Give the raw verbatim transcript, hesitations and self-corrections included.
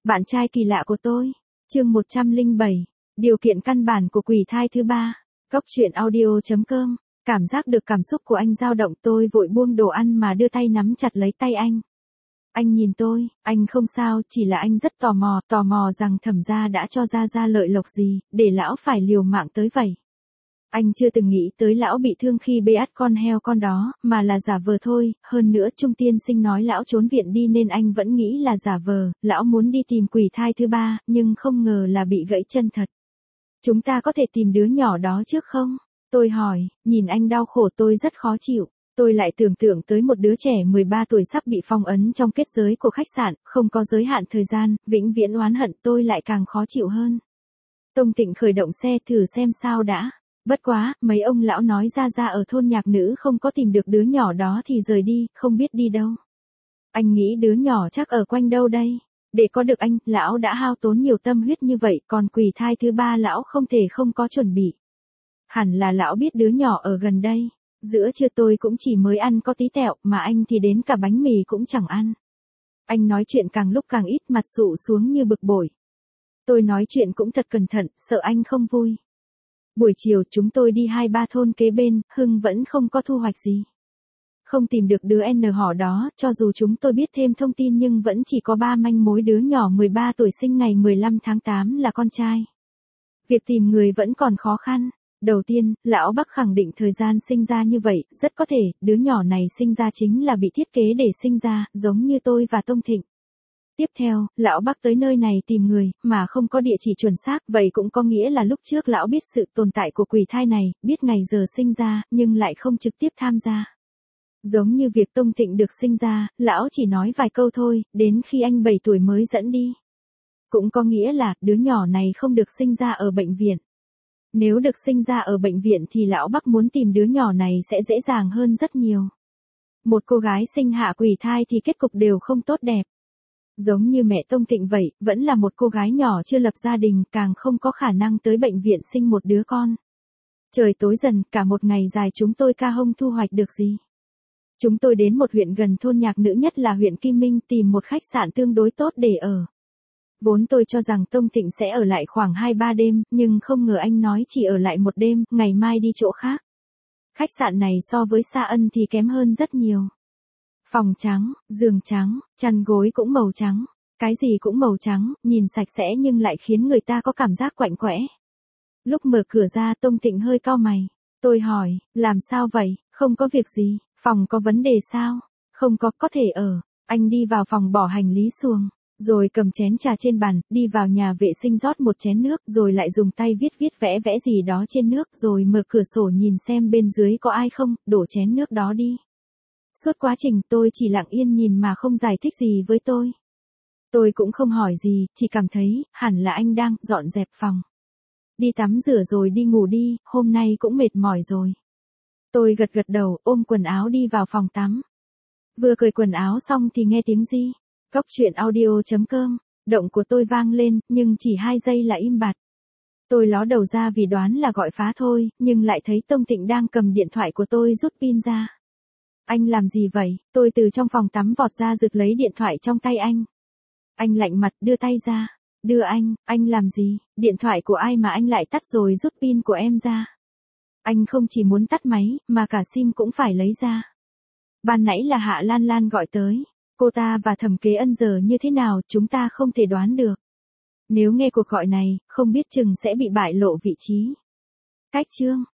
Bạn trai kỳ lạ của tôi. Chương một trăm lẻ bảy. Điều kiện căn bản của quỷ thai thứ ba. Cốc truyện audio chấm com. Cảm giác được cảm xúc của anh dao động, tôi vội buông đồ ăn mà đưa tay nắm chặt lấy tay anh. Anh nhìn tôi, anh không sao, chỉ là anh rất tò mò, tò mò rằng Thẩm gia đã cho Gia Gia lợi lộc gì, để lão phải liều mạng tới vậy. Anh chưa từng nghĩ tới lão bị thương khi bê ắt con heo con đó, mà là giả vờ thôi, hơn nữa Trung tiên sinh nói lão trốn viện đi nên anh vẫn nghĩ là giả vờ, lão muốn đi tìm quỷ thai thứ ba, nhưng không ngờ là bị gãy chân thật. Chúng ta có thể tìm đứa nhỏ đó trước không? Tôi hỏi, nhìn anh đau khổ tôi rất khó chịu. Tôi lại tưởng tượng tới một đứa trẻ mười ba tuổi sắp bị phong ấn trong kết giới của khách sạn, không có giới hạn thời gian, vĩnh viễn oán hận, tôi lại càng khó chịu hơn. Tông Tịnh khởi động xe thử xem sao đã. Bất quá, mấy ông lão nói Gia Gia ở thôn nhạc nữ không có tìm được đứa nhỏ đó thì rời đi, không biết đi đâu. Anh nghĩ đứa nhỏ chắc ở quanh đâu đây. Để có được anh, lão đã hao tốn nhiều tâm huyết như vậy, còn quỷ thai thứ ba lão không thể không có chuẩn bị. Hẳn là lão biết đứa nhỏ ở gần đây. Giữa trưa tôi cũng chỉ mới ăn có tí tẹo, mà anh thì đến cả bánh mì cũng chẳng ăn. Anh nói chuyện càng lúc càng ít, mặt sụ xuống như bực bội. Tôi nói chuyện cũng thật cẩn thận, sợ anh không vui. Buổi chiều chúng tôi đi hai ba thôn kế bên, Hưng vẫn không có thu hoạch gì. Không tìm được đứa N họ đó, cho dù chúng tôi biết thêm thông tin nhưng vẫn chỉ có ba manh mối đứa nhỏ mười ba tuổi sinh ngày mười lăm tháng tám là con trai. Việc tìm người vẫn còn khó khăn. Đầu tiên, lão Bắc khẳng định thời gian sinh ra như vậy, rất có thể, đứa nhỏ này sinh ra chính là bị thiết kế để sinh ra, giống như tôi và Tông Thịnh. Tiếp theo, lão Bắc tới nơi này tìm người, mà không có địa chỉ chuẩn xác, vậy cũng có nghĩa là lúc trước lão biết sự tồn tại của quỷ thai này, biết ngày giờ sinh ra, nhưng lại không trực tiếp tham gia. Giống như việc Tông Thịnh được sinh ra, lão chỉ nói vài câu thôi, đến khi anh bảy tuổi mới dẫn đi. Cũng có nghĩa là, đứa nhỏ này không được sinh ra ở bệnh viện. Nếu được sinh ra ở bệnh viện thì lão Bắc muốn tìm đứa nhỏ này sẽ dễ dàng hơn rất nhiều. Một cô gái sinh hạ quỷ thai thì kết cục đều không tốt đẹp. Giống như mẹ Tông Thịnh vậy, vẫn là một cô gái nhỏ chưa lập gia đình, càng không có khả năng tới bệnh viện sinh một đứa con. Trời tối dần, cả một ngày dài chúng tôi ca hông thu hoạch được gì. Chúng tôi đến một huyện gần thôn nhạc nữ, nhất là huyện Kim Minh, tìm một khách sạn tương đối tốt để ở. Vốn tôi cho rằng Tông Thịnh sẽ ở lại khoảng hai ba đêm, nhưng không ngờ anh nói chỉ ở lại một đêm, ngày mai đi chỗ khác. Khách sạn này so với Sa Ân thì kém hơn rất nhiều. Phòng trắng, giường trắng, chăn gối cũng màu trắng, cái gì cũng màu trắng, nhìn sạch sẽ nhưng lại khiến người ta có cảm giác quạnh quẽ. Lúc mở cửa ra Tông Thịnh hơi cau mày. Tôi hỏi, làm sao vậy, không có việc gì, phòng có vấn đề sao? Không có, có thể ở. Anh đi vào phòng bỏ hành lý xuồng. Rồi cầm chén trà trên bàn, đi vào nhà vệ sinh rót một chén nước, rồi lại dùng tay viết viết vẽ vẽ gì đó trên nước, rồi mở cửa sổ nhìn xem bên dưới có ai không, đổ chén nước đó đi. Suốt quá trình tôi chỉ lặng yên nhìn mà không giải thích gì với tôi. Tôi cũng không hỏi gì, chỉ cảm thấy, hẳn là anh đang dọn dẹp phòng. Đi tắm rửa rồi đi ngủ đi, hôm nay cũng mệt mỏi rồi. Tôi gật gật đầu, ôm quần áo đi vào phòng tắm. Vừa cởi quần áo xong thì nghe tiếng gì? Cốc truyện audio chấm com, động của tôi vang lên, nhưng chỉ hai giây là im bặt. Tôi ló đầu ra vì đoán là gọi phá thôi, nhưng lại thấy Tông Thịnh đang cầm điện thoại của tôi rút pin ra. Anh làm gì vậy? Tôi từ trong phòng tắm vọt ra giật lấy điện thoại trong tay anh. Anh lạnh mặt đưa tay ra. Đưa anh, anh làm gì? Điện thoại của ai mà anh lại tắt rồi rút pin của em ra? Anh không chỉ muốn tắt máy, mà cả sim cũng phải lấy ra. Ban nãy là Hạ Lan Lan gọi tới. Cô ta và Thẩm Kế Ân giờ như thế nào, chúng ta không thể đoán được. Nếu nghe cuộc gọi này, không biết chừng sẽ bị bại lộ vị trí. Cách chương